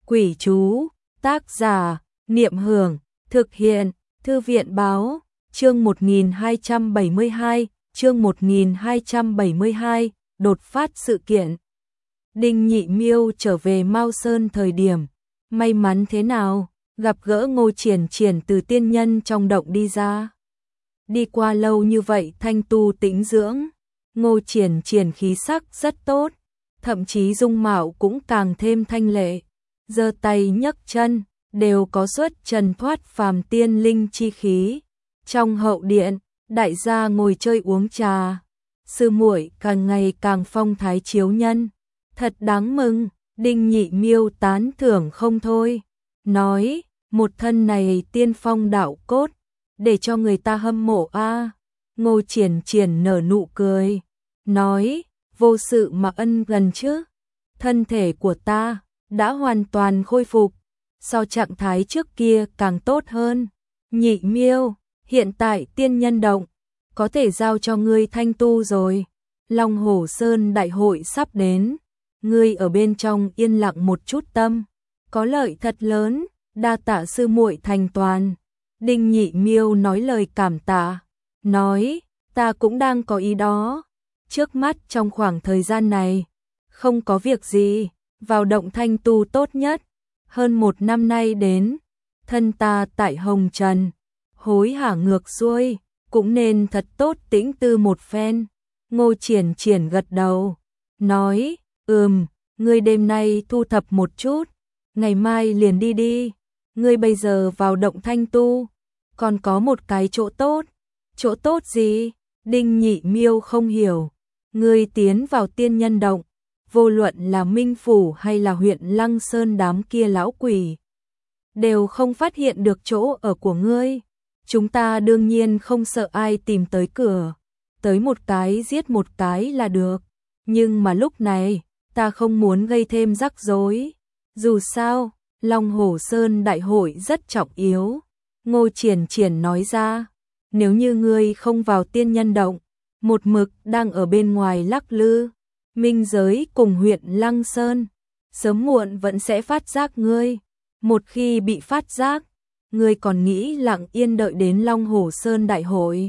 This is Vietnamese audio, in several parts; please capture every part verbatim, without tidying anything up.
Quỷ chú, tác giả, Niệm Hưởng, thực hiện, Thư viện báo, chương một nghìn hai trăm bảy mươi hai, chương một nghìn hai trăm bảy mươi hai, đột phát sự kiện. Đinh Nhị Miêu trở về Mao Sơn thời điểm, may mắn thế nào, gặp gỡ Ngô Triển Triển từ tiên nhân trong động đi ra. Đi qua lâu như vậy thanh tu tĩnh dưỡng, Ngô Triển Triển khí sắc rất tốt, thậm chí dung mạo cũng càng thêm thanh lệ, giơ tay nhấc chân đều có xuất trần thoát phàm tiên linh chi khí. Trong hậu điện, đại gia ngồi chơi uống trà, sư muội càng ngày càng phong thái chiếu nhân, thật đáng mừng. Đinh Nhị Miêu tán thưởng không thôi, nói, một thân này tiên phong đạo cốt, để cho người ta hâm mộ a. À. Ngô Triển Triển nở nụ cười, nói, vô sự mà ân gần chứ, thân thể của ta đã hoàn toàn khôi phục, so trạng thái trước kia càng tốt hơn. Nhị Miêu, hiện tại tiên nhân động có thể giao cho ngươi thanh tu rồi, Long Hổ Sơn đại hội sắp đến, ngươi ở bên trong yên lặng một chút tâm, có lợi thật lớn, đa tạ sư muội thành toàn. Đinh Nhị Miêu nói lời cảm tạ, nói, ta cũng đang có ý đó, trước mắt trong khoảng thời gian này, không có việc gì, vào động thanh tu tốt nhất, hơn một năm nay đến, thân ta tại Hồng Trần, hối hả ngược xuôi, cũng nên thật tốt tĩnh tư một phen. Ngô Triển Triển gật đầu, nói, ừm, ngươi đêm nay thu thập một chút, ngày mai liền đi đi, ngươi bây giờ vào động thanh tu, còn có một cái chỗ tốt. Chỗ tốt gì? Đinh Nhị Miêu không hiểu. Ngươi tiến vào tiên nhân động, vô luận là Minh Phủ hay là huyện Lăng Sơn đám kia lão quỷ, đều không phát hiện được chỗ ở của ngươi. Chúng ta đương nhiên không sợ ai tìm tới cửa, tới một cái giết một cái là được. Nhưng mà lúc này, ta không muốn gây thêm rắc rối. Dù sao, Long Hổ Sơn đại hội rất trọng yếu. Ngô Triển Triển nói ra, nếu như ngươi không vào tiên nhân động, một mực đang ở bên ngoài lắc lư, minh giới cùng huyện Lăng Sơn, sớm muộn vẫn sẽ phát giác ngươi. Một khi bị phát giác, ngươi còn nghĩ lặng yên đợi đến Long Hổ Sơn đại hội.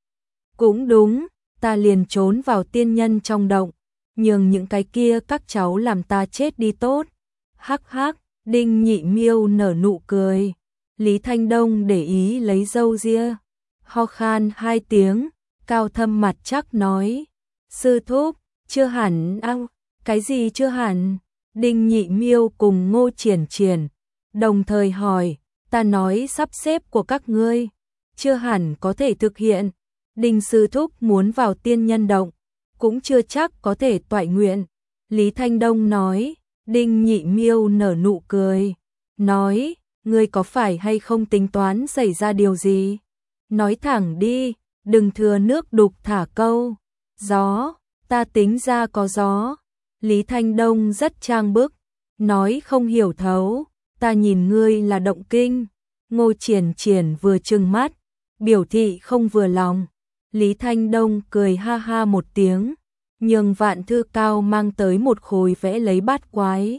Cũng đúng, ta liền trốn vào tiên nhân trong động, nhường những cái kia các cháu làm ta chết đi tốt. Hắc hắc, Đinh Nhị Miêu nở nụ cười. Lý Thanh Đông để ý lấy râu ria, ho khan hai tiếng, cao thâm mặt chắc nói, sư thúc, chưa hẳn. Ao, cái gì chưa hẳn? Đinh Nhị Miêu cùng Ngô Triển Triển đồng thời hỏi, ta nói sắp xếp của các ngươi chưa hẳn có thể thực hiện. Đinh sư thúc muốn vào tiên nhân động, cũng chưa chắc có thể toại nguyện. Lý Thanh Đông nói. Đinh Nhị Miêu nở nụ cười, nói, ngươi có phải hay không tính toán xảy ra điều gì? Nói thẳng đi, đừng thừa nước đục thả câu. Gió, ta tính ra có gió. Lý Thanh Đông rất trang bức, nói không hiểu thấu, ta nhìn ngươi là động kinh. Ngô Triển Triển vừa trừng mắt, biểu thị không vừa lòng. Lý Thanh Đông cười ha ha một tiếng, nhường Vạn Thư Cao mang tới một khối vẽ lấy bát quái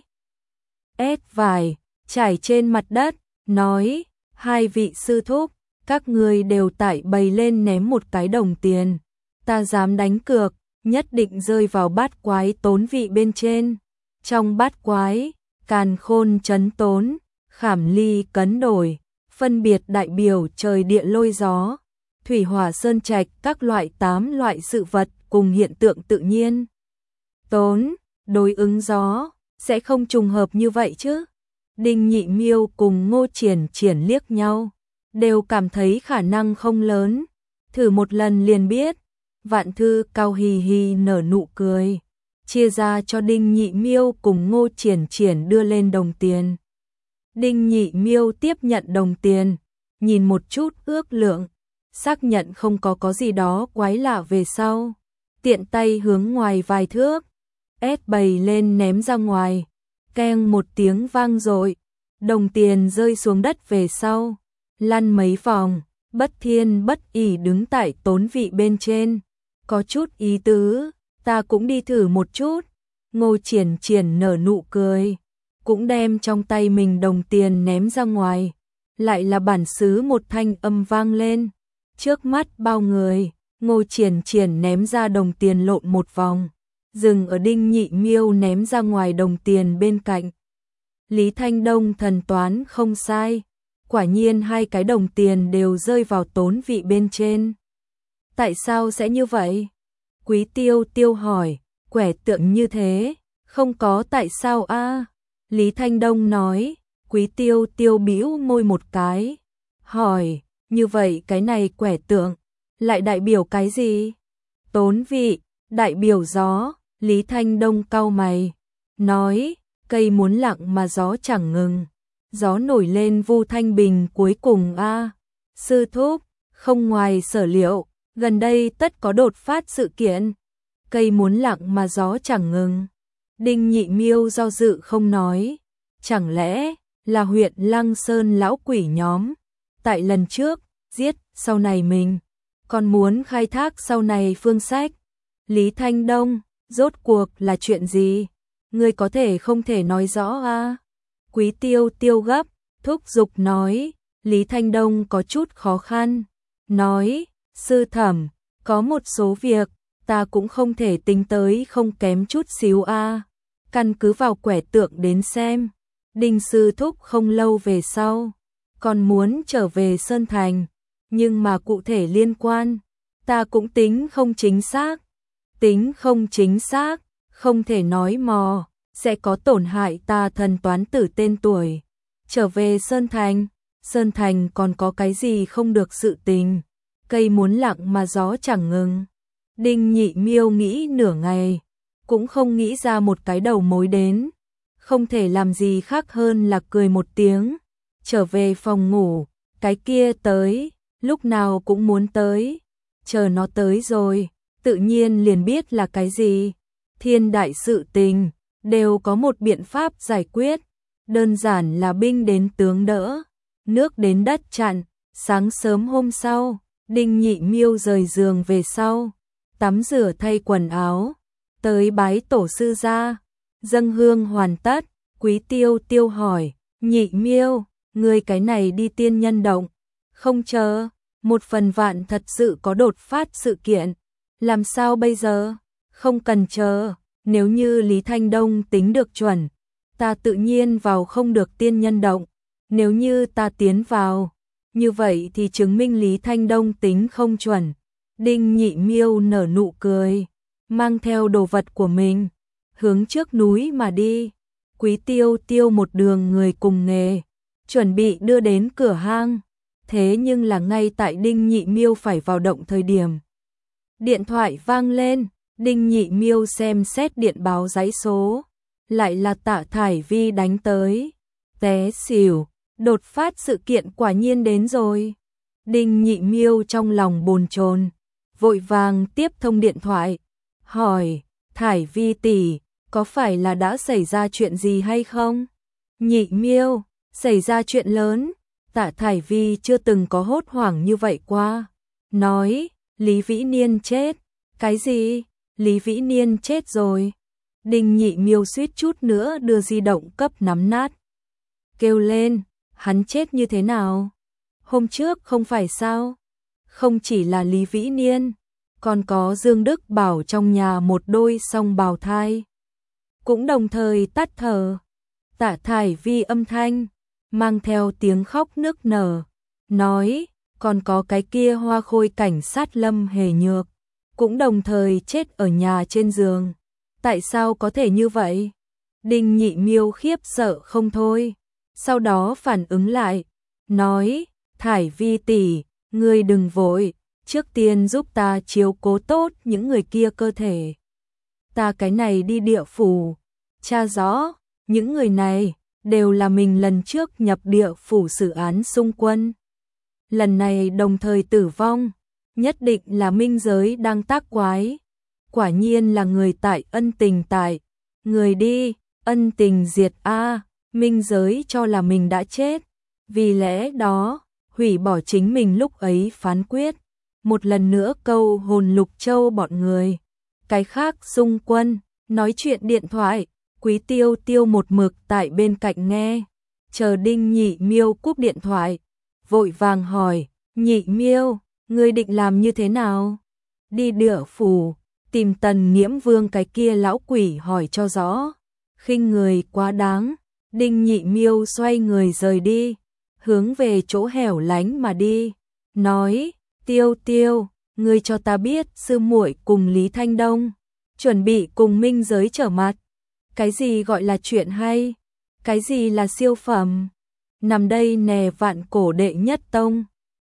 ép vải, trải trên mặt đất, nói, hai vị sư thúc, các ngươi đều tại bày lên ném một cái đồng tiền, ta dám đánh cược, nhất định rơi vào bát quái tốn vị bên trên. Trong bát quái, càn khôn chấn tốn, khảm ly cấn đổi, phân biệt đại biểu trời địa lôi gió, thủy hỏa sơn trạch các loại tám loại sự vật cùng hiện tượng tự nhiên. Tốn, đối ứng gió, sẽ không trùng hợp như vậy chứ? Đinh Nhị Miêu cùng Ngô Triển Triển liếc nhau, đều cảm thấy khả năng không lớn, thử một lần liền biết. Vạn Thư Cao hì hì nở nụ cười, chia ra cho Đinh Nhị Miêu cùng Ngô Triển Triển đưa lên đồng tiền. Đinh Nhị Miêu tiếp nhận đồng tiền, nhìn một chút ước lượng, xác nhận không có có gì đó quái lạ về sau, tiện tay hướng ngoài vài thước, ép bày lên ném ra ngoài, keng một tiếng vang dội, đồng tiền rơi xuống đất về sau, lăn mấy vòng, Bất Thiên Bất ỉ đứng tại tốn vị bên trên, có chút ý tứ, ta cũng đi thử một chút. Ngô Triển Triển nở nụ cười, cũng đem trong tay mình đồng tiền ném ra ngoài. Lại là bản xứ một thanh âm vang lên. Trước mắt bao người, Ngô Triển Triển ném ra đồng tiền lộn một vòng, dừng ở Đinh Nhị Miêu ném ra ngoài đồng tiền bên cạnh. Lý Thanh Đông thần toán không sai, quả nhiên hai cái đồng tiền đều rơi vào Tốn Vị bên trên. Tại sao sẽ như vậy? Quý Tiêu Tiêu hỏi, quẻ tượng như thế, không có tại sao a? Lý Thanh Đông nói. Quý Tiêu Tiêu bĩu môi một cái, hỏi, như vậy cái này quẻ tượng lại đại biểu cái gì? Tốn Vị, đại biểu gió. Lý Thanh Đông cau mày, nói, cây muốn lặng mà gió chẳng ngừng, gió nổi lên Vu Thanh Bình cuối cùng a. Sư thúc, không ngoài sở liệu, gần đây tất có đột phát sự kiện. Cây muốn lặng mà gió chẳng ngừng. Đinh Nhị Miêu do dự không nói, chẳng lẽ là huyện Lăng Sơn lão quỷ nhóm, tại lần trước, giết, sau này mình, còn muốn khai thác sau này phương sách. Lý Thanh Đông, rốt cuộc là chuyện gì? Ngươi có thể không thể nói rõ à? Quý Tiêu Tiêu gấp, thúc giục nói. Lý Thanh Đông có chút khó khăn, nói, sư thẩm, có một số việc, ta cũng không thể tính tới không kém chút xíu a. À. Căn cứ vào quẻ tượng đến xem. Đinh sư thúc không lâu về sau, còn muốn trở về Sơn Thành, nhưng mà cụ thể liên quan, ta cũng tính không chính xác. Tính không chính xác, không thể nói mò, sẽ có tổn hại ta thần toán tử tên tuổi. Trở về Sơn Thành, Sơn Thành còn có cái gì không được sự tình, cây muốn lặng mà gió chẳng ngừng. Đinh Nhị Miêu nghĩ nửa ngày, cũng không nghĩ ra một cái đầu mối đến. Không thể làm gì khác hơn là cười một tiếng, trở về phòng ngủ, cái kia tới, lúc nào cũng muốn tới, chờ nó tới rồi, tự nhiên liền biết là cái gì. Thiên đại sự tình, đều có một biện pháp giải quyết, đơn giản là binh đến tướng đỡ, nước đến đất chặn. Sáng sớm hôm sau, Đinh Nhị Miêu rời giường về sau, tắm rửa thay quần áo, tới bái tổ sư ra. Dâng hương hoàn tất, Quý Tiêu Tiêu hỏi, Nhị Miêu, ngươi cái này đi tiên nhân động, không chờ, một phần vạn thật sự có đột phát sự kiện, làm sao bây giờ? Không cần chờ, nếu như Lý Thanh Đông tính được chuẩn, ta tự nhiên vào không được tiên nhân động, nếu như ta tiến vào, như vậy thì chứng minh Lý Thanh Đông tính không chuẩn. Đinh Nhị Miêu nở nụ cười, mang theo đồ vật của mình, hướng trước núi mà đi. Quý Tiêu Tiêu một đường người cùng nghề, chuẩn bị đưa đến cửa hang. Thế nhưng là ngay tại Đinh Nhị Miêu phải vào động thời điểm, điện thoại vang lên. Đinh Nhị Miêu xem xét điện báo dãy số, lại là Tạ Thải Vi đánh tới. Té xỉu, đột phát sự kiện quả nhiên đến rồi. Đinh Nhị Miêu trong lòng bồn chồn, vội vàng tiếp thông điện thoại, hỏi, Thải Vi tỷ, có phải là đã xảy ra chuyện gì hay không? Nhị Miêu, xảy ra chuyện lớn. Tạ Thải Vi chưa từng có hốt hoảng như vậy qua, nói, Lý Vĩ Niên chết. Cái gì? Lý Vĩ Niên chết rồi. Đinh Nhị Miêu suýt chút nữa đưa di động cấp nắm nát, kêu lên, hắn chết như thế nào? Hôm trước không phải sao? Không chỉ là Lý Vĩ Niên, còn có Dương Đức Bảo trong nhà một đôi song bào thai, cũng đồng thời tắt thở. Tạ Thải Vi âm thanh mang theo tiếng khóc nức nở, nói, còn có cái kia Hoa Khôi cảnh sát Lâm Hề Nhược, cũng đồng thời chết ở nhà trên giường. Tại sao có thể như vậy? Đinh Nhị Miêu khiếp sợ không thôi, sau đó phản ứng lại, nói, Thải Vi tỷ, ngươi đừng vội, trước tiên giúp ta chiếu cố tốt những người kia cơ thể. Ta cái này đi địa phủ, tra rõ, những người này đều là mình lần trước nhập địa phủ xử án xung quân. Lần này đồng thời tử vong, nhất định là minh giới đang tác quái. Quả nhiên là người tại ân tình tại, người đi, ân tình diệt a, minh giới cho là mình đã chết. Vì lẽ đó, hủy bỏ chính mình lúc ấy phán quyết, một lần nữa câu hồn Lục Châu bọn người. Cái khác xung quân, nói chuyện điện thoại, Quý Tiêu Tiêu một mực tại bên cạnh nghe, chờ Đinh Nhị Miêu cúp điện thoại, vội vàng hỏi, Nhị Miêu, ngươi định làm như thế nào? Đi Địa Phủ, tìm Tần Nghiễm Vương cái kia lão quỷ hỏi cho rõ. Khinh người quá đáng, Đinh Nhị Miêu xoay người rời đi, hướng về chỗ hẻo lánh mà đi, nói, Tiêu Tiêu, ngươi cho ta biết sư muội cùng Lý Thanh Đông chuẩn bị cùng minh giới trở mặt. Cái gì gọi là chuyện hay? Cái gì là siêu phẩm? Nằm đây nè vạn cổ đệ nhất tông.